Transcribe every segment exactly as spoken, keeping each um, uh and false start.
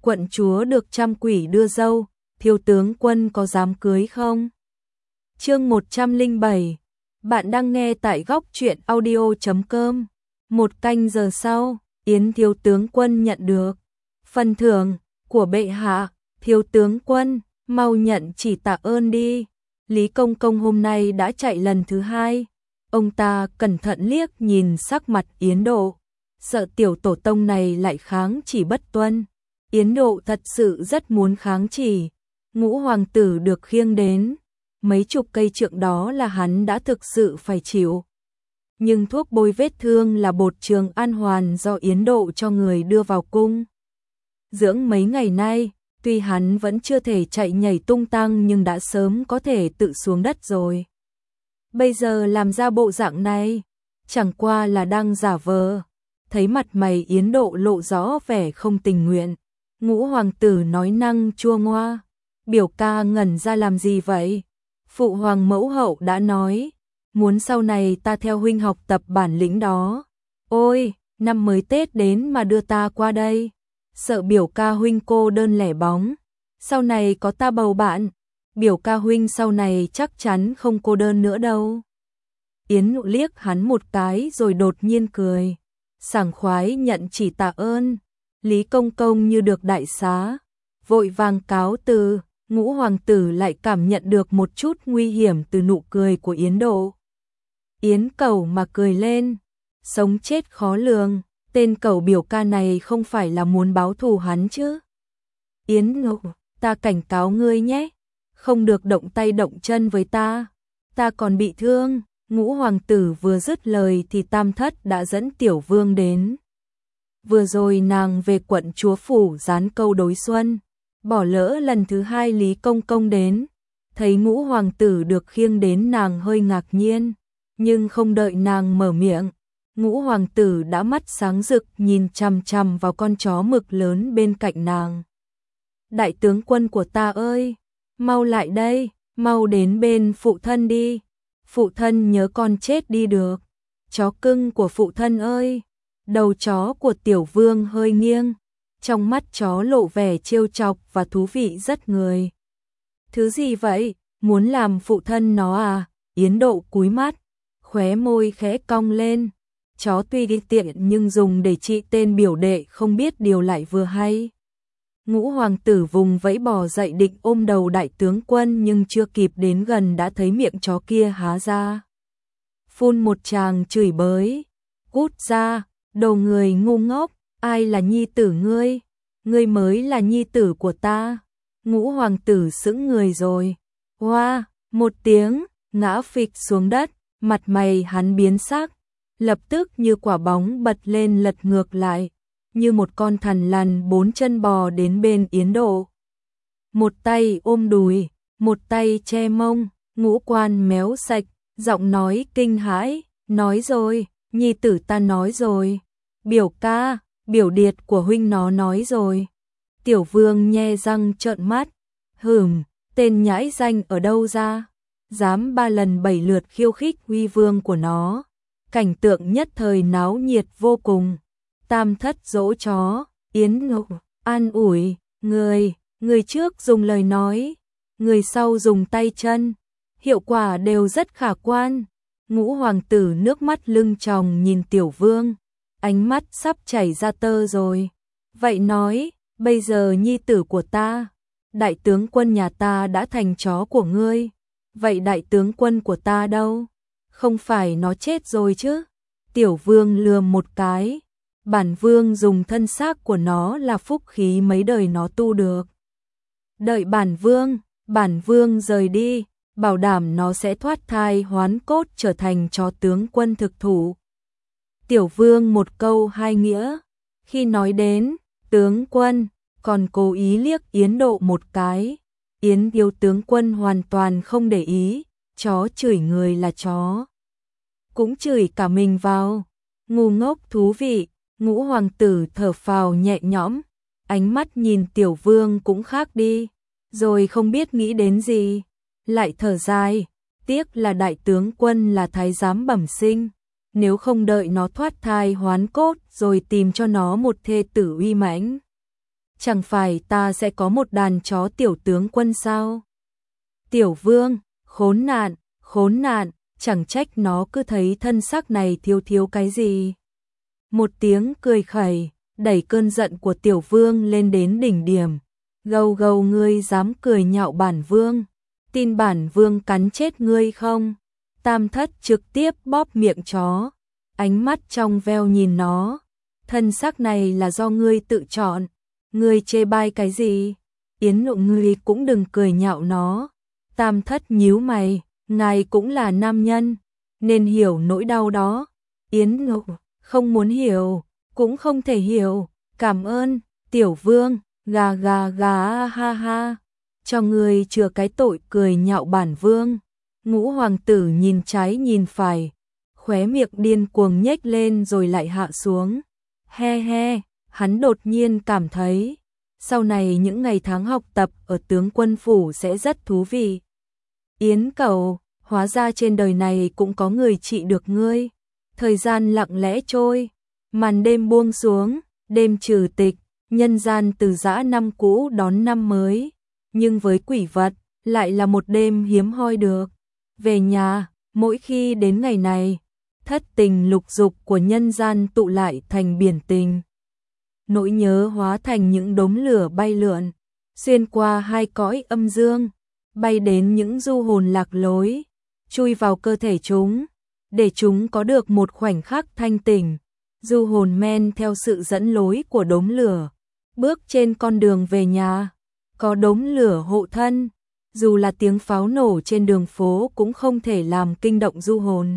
quận chúa được trăm quỷ đưa dâu, thiếu tướng quân có dám cưới không? Chương một trăm lẻ bảy. Bạn đang nghe tại góc truyện audio chấm com. Một canh giờ sau, Yến thiếu tướng quân nhận được phần thưởng của bệ hạ. Thiếu tướng quân, mau nhận chỉ tạ ơn đi. Lý Công Công hôm nay đã chạy lần thứ hai. Ông ta cẩn thận liếc nhìn sắc mặt Yến Độ, sợ tiểu tổ tông này lại kháng chỉ bất tuân. Yến Độ thật sự rất muốn kháng chỉ. Ngũ hoàng tử được khiêng đến, mấy chục cây trượng đó là hắn đã thực sự phải chịu. Nhưng thuốc bôi vết thương là bột Trường An Hoàn do Yến Độ cho người đưa vào cung dưỡng mấy ngày nay, tuy hắn vẫn chưa thể chạy nhảy tung tăng nhưng đã sớm có thể tự xuống đất rồi. Bây giờ làm ra bộ dạng này, chẳng qua là đang giả vờ. Thấy mặt mày Yến Độ lộ rõ vẻ không tình nguyện, Ngũ hoàng tử nói năng chua ngoa, biểu ca ngẩn ra làm gì vậy? Phụ hoàng mẫu hậu đã nói, muốn sau này ta theo huynh học tập bản lĩnh đó. Ôi, năm mới Tết đến mà đưa ta qua đây, sợ biểu ca huynh cô đơn lẻ bóng, sau này có ta bầu bạn, biểu ca huynh sau này chắc chắn không cô đơn nữa đâu. Yến Nụ liếc hắn một cái rồi đột nhiên cười, sảng khoái nhận chỉ tạ ơn. Lý Công Công như được đại xá, vội vàng cáo từ. Ngũ hoàng tử lại cảm nhận được một chút nguy hiểm từ nụ cười của Yến Độ. Yến Cẩu mà cười lên, sống chết khó lường, tên cẩu biểu ca này không phải là muốn báo thù hắn chứ? Yến Nụ, ta cảnh cáo ngươi nhé, không được động tay động chân với ta, ta còn bị thương. Ngũ hoàng tử vừa dứt lời thì Tam Thất đã dẫn Tiểu Vương đến. Vừa rồi nàng về quận chúa phủ dán câu đối xuân, bỏ lỡ lần thứ hai Lý Công Công đến, thấy Ngũ hoàng tử được khiêng đến nàng hơi ngạc nhiên, nhưng không đợi nàng mở miệng, Ngũ hoàng tử đã mắt sáng rực nhìn chằm chằm vào con chó mực lớn bên cạnh nàng. Đại tướng quân của ta ơi, mau lại đây, mau đến bên phụ thân đi, phụ thân nhớ con chết đi được, chó cưng của phụ thân ơi. Đầu chó của Tiểu Vương hơi nghiêng, trong mắt chó lộ vẻ trêu chọc và thú vị rất người. Thứ gì vậy, muốn làm phụ thân nó à? Yến Độ cúi mắt, khóe môi khẽ cong lên. Chó tuy đi tiện nhưng dùng để trị tên biểu đệ không biết điều lại vừa hay. Ngũ hoàng tử vùng vẫy bò dậy định ôm đầu đại tướng quân nhưng chưa kịp đến gần đã thấy miệng chó kia há ra, phun một tràng chửi bới. Cút ra, đồ người ngu ngốc, ai là nhi tử ngươi? Ngươi mới là nhi tử của ta. Ngũ hoàng tử sững người rồi. Hoa, một tiếng, ngã phịch xuống đất, mặt mày hắn biến sắc, lập tức như quả bóng bật lên lật ngược lại, như một con thằn lằn bốn chân bò đến bên Yến Độ. Một tay ôm đùi, một tay che mông, ngũ quan méo sạch, giọng nói kinh hãi, nói rồi, nhi tử ta nói rồi. Biểu ca, biểu điệt của huynh nó nói rồi. Tiểu Vương nhe răng trợn mắt, hửm, tên nhãi danh ở đâu ra, dám ba lần bảy lượt khiêu khích uy vương của nó. Cảnh tượng nhất thời náo nhiệt vô cùng. Tam Thất dỗ chó, Yến Nụ an ủi, người, người trước dùng lời nói, người sau dùng tay chân, hiệu quả đều rất khả quan. Ngũ hoàng tử nước mắt lưng tròng nhìn Tiểu Vương, ánh mắt sắp chảy ra tơ rồi. Vậy nói, bây giờ nhi tử của ta, đại tướng quân nhà ta đã thành chó của ngươi. Vậy đại tướng quân của ta đâu? Không phải nó chết rồi chứ? Tiểu Vương lườm một cái. Bản vương dùng thân xác của nó là phúc khí mấy đời nó tu được. Đợi bản vương, bản vương rời đi, bảo đảm nó sẽ thoát thai hoán cốt trở thành chó tướng quân thực thụ. Tiểu Vương một câu hai nghĩa, khi nói đến tướng quân, còn cố ý liếc Yến Độ một cái. Yến yêu tướng quân hoàn toàn không để ý, chó chửi người là chó, cũng chửi cả mình vào. Ngu ngốc thú vị. Ngũ hoàng tử thở phào nhẹ nhõm, ánh mắt nhìn Tiểu Vương cũng khác đi, rồi không biết nghĩ đến gì, lại thở dài, tiếc là đại tướng quân là thái giám bẩm sinh, nếu không đợi nó thoát thai hoán cốt rồi tìm cho nó một thê tử uy mãnh, chẳng phải ta sẽ có một đàn chó tiểu tướng quân sao? Tiểu Vương, khốn nạn, khốn nạn, chẳng trách nó cứ thấy thân xác này thiếu thiếu cái gì. Một tiếng cười khẩy, đẩy cơn giận của Tiểu Vương lên đến đỉnh điểm. Gâu gâu, ngươi dám cười nhạo bản Vương, tin bản Vương cắn chết ngươi không? Tam Thất trực tiếp bóp miệng chó, ánh mắt trong veo nhìn nó. Thân xác này là do ngươi tự chọn, ngươi chê bai cái gì? Yến Nộ, ngươi cũng đừng cười nhạo nó. Tam Thất nhíu mày, ngài cũng là nam nhân, nên hiểu nỗi đau đó. Yến Nộ, không muốn hiểu, cũng không thể hiểu, cảm ơn, Tiểu Vương, gà gà gà ha ha, cho ngươi chừa cái tội cười nhạo bản Vương. Ngũ hoàng tử nhìn trái nhìn phải, khóe miệng điên cuồng nhếch lên rồi lại hạ xuống. He he, hắn đột nhiên cảm thấy, sau này những ngày tháng học tập ở tướng quân phủ sẽ rất thú vị. Yến cẩu, hóa ra trên đời này cũng có người trị được ngươi. Thời gian lặng lẽ trôi, màn đêm buông xuống, đêm trừ tịch, nhân gian từ giã năm cũ đón năm mới. Nhưng với quỷ vật, lại là một đêm hiếm hoi được. Về nhà, mỗi khi đến ngày này, thất tình lục dục của nhân gian tụ lại thành biển tình. Nỗi nhớ hóa thành những đốm lửa bay lượn, xuyên qua hai cõi âm dương, bay đến những du hồn lạc lối, chui vào cơ thể chúng, để chúng có được một khoảnh khắc thanh tỉnh. Du hồn men theo sự dẫn lối của đốm lửa, bước trên con đường về nhà, có đốm lửa hộ thân, dù là tiếng pháo nổ trên đường phố cũng không thể làm kinh động du hồn.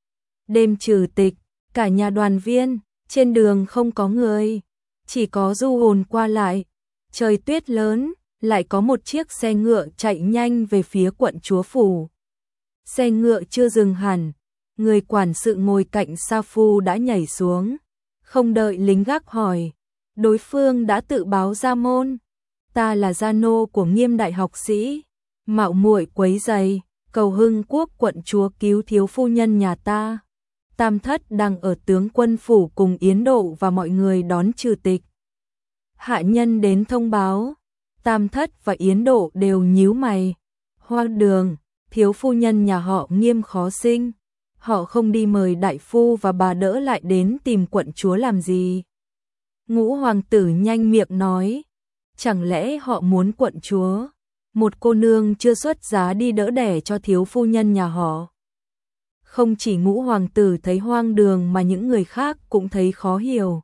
Đêm trừ tịch, cả nhà đoàn viên, trên đường không có người, chỉ có du hồn qua lại. Trời tuyết lớn, lại có một chiếc xe ngựa chạy nhanh về phía quận chúa phủ. Xe ngựa chưa dừng hẳn, người quản sự ngồi cạnh sa phu đã nhảy xuống, không đợi lính gác hỏi, đối phương đã tự báo ra môn. Ta là gia nô của Nghiêm đại học sĩ, mạo muội quấy rầy, cầu Hưng Quốc quận chúa cứu thiếu phu nhân nhà ta. Tam Thất đang ở tướng quân phủ cùng Yến Độ và mọi người đón trừ tịch. Hạ nhân đến thông báo, Tam Thất và Yến Độ đều nhíu mày. Hoa đường, thiếu phu nhân nhà họ Nghiêm khó sinh, họ không đi mời đại phu và bà đỡ lại đến tìm quận chúa làm gì? Ngũ hoàng tử nhanh miệng nói, chẳng lẽ họ muốn quận chúa, một cô nương chưa xuất giá đi đỡ đẻ cho thiếu phu nhân nhà họ? Không chỉ ngũ hoàng tử thấy hoang đường mà những người khác cũng thấy khó hiểu.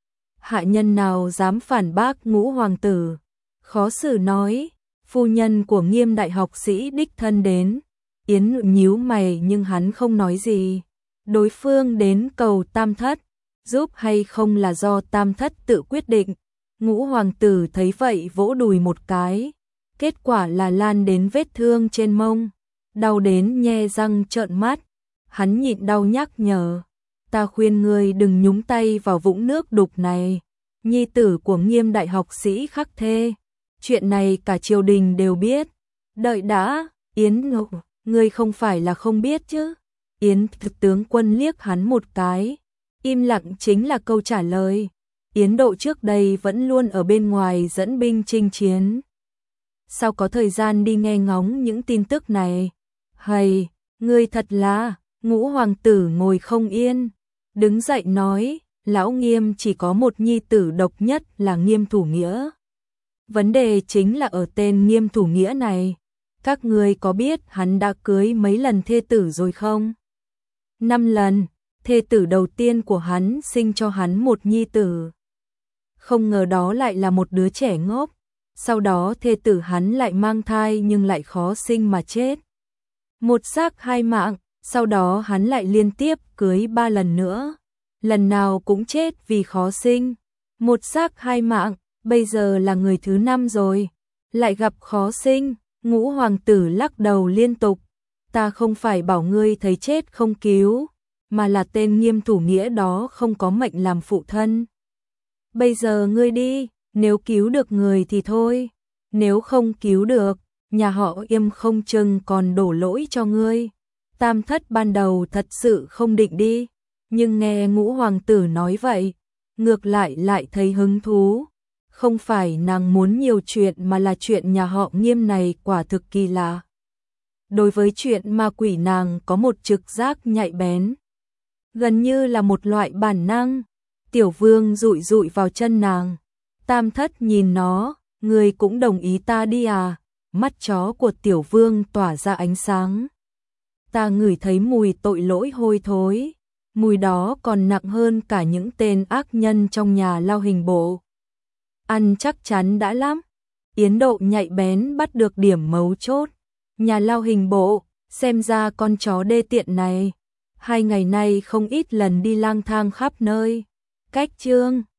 Hạ nhân nào dám phản bác ngũ hoàng tử, khó xử nói, phu nhân của Nghiêm đại học sĩ đích thân đến. Yến nhíu mày nhưng hắn không nói gì. Đối phương đến cầu Tam Thất, giúp hay không là do Tam Thất tự quyết định. Ngũ hoàng tử thấy vậy vỗ đùi một cái, kết quả là lan đến vết thương trên mông, đau đến nhe răng trợn mắt. Hắn nhịn đau nhắc nhở, ta khuyên ngươi đừng nhúng tay vào vũng nước đục này. Nhi tử của Nghiêm đại học sĩ khắc thê, chuyện này cả triều đình đều biết. Đợi đã, Yến Ngộ, ngươi không phải là không biết chứ? Yến tướng quân liếc hắn một cái, im lặng chính là câu trả lời. Yến Độ trước đây vẫn luôn ở bên ngoài dẫn binh chinh chiến, sao có thời gian đi nghe ngóng những tin tức này? Hầy, ngươi thật là... Ngũ hoàng tử ngồi không yên, đứng dậy nói, lão Nghiêm chỉ có một nhi tử độc nhất là Nghiêm Thủ Nghĩa. Vấn đề chính là ở tên Nghiêm Thủ Nghĩa này. Các ngươi có biết hắn đã cưới mấy lần thê tử rồi không? Năm lần, thê tử đầu tiên của hắn sinh cho hắn một nhi tử. Không ngờ đó lại là một đứa trẻ ngốc. Sau đó thê tử hắn lại mang thai nhưng lại khó sinh mà chết. Một xác hai mạng. Sau đó hắn lại liên tiếp cưới ba lần nữa, lần nào cũng chết vì khó sinh. Một xác hai mạng, bây giờ là người thứ năm rồi, lại gặp khó sinh. Ngũ hoàng tử lắc đầu liên tục, ta không phải bảo ngươi thấy chết không cứu, mà là tên Nghiêm Thủ Nghĩa đó không có mệnh làm phụ thân. Bây giờ ngươi đi, nếu cứu được người thì thôi, nếu không cứu được, nhà họ Yêm không chừng còn đổ lỗi cho ngươi. Tam Thất ban đầu thật sự không định đi, nhưng nghe ngũ hoàng tử nói vậy, ngược lại lại thấy hứng thú. Không phải nàng muốn nhiều chuyện mà là chuyện nhà họ Nghiêm này quả thực kỳ lạ. Đối với chuyện ma quỷ nàng có một trực giác nhạy bén, gần như là một loại bản năng. Tiểu Vương dụi dụi vào chân nàng. Tam Thất nhìn nó, người cũng đồng ý ta đi à? Mắt chó của Tiểu Vương tỏa ra ánh sáng. Ta ngửi thấy mùi tội lỗi hôi thối, mùi đó còn nặng hơn cả những tên ác nhân trong nhà Lao Hình Bộ. Ăn chắc chắn đã lắm. Yến Độ nhạy bén bắt được điểm mấu chốt. Nhà Lao Hình Bộ, xem ra con chó đê tiện này hai ngày nay không ít lần đi lang thang khắp nơi. Cách Trương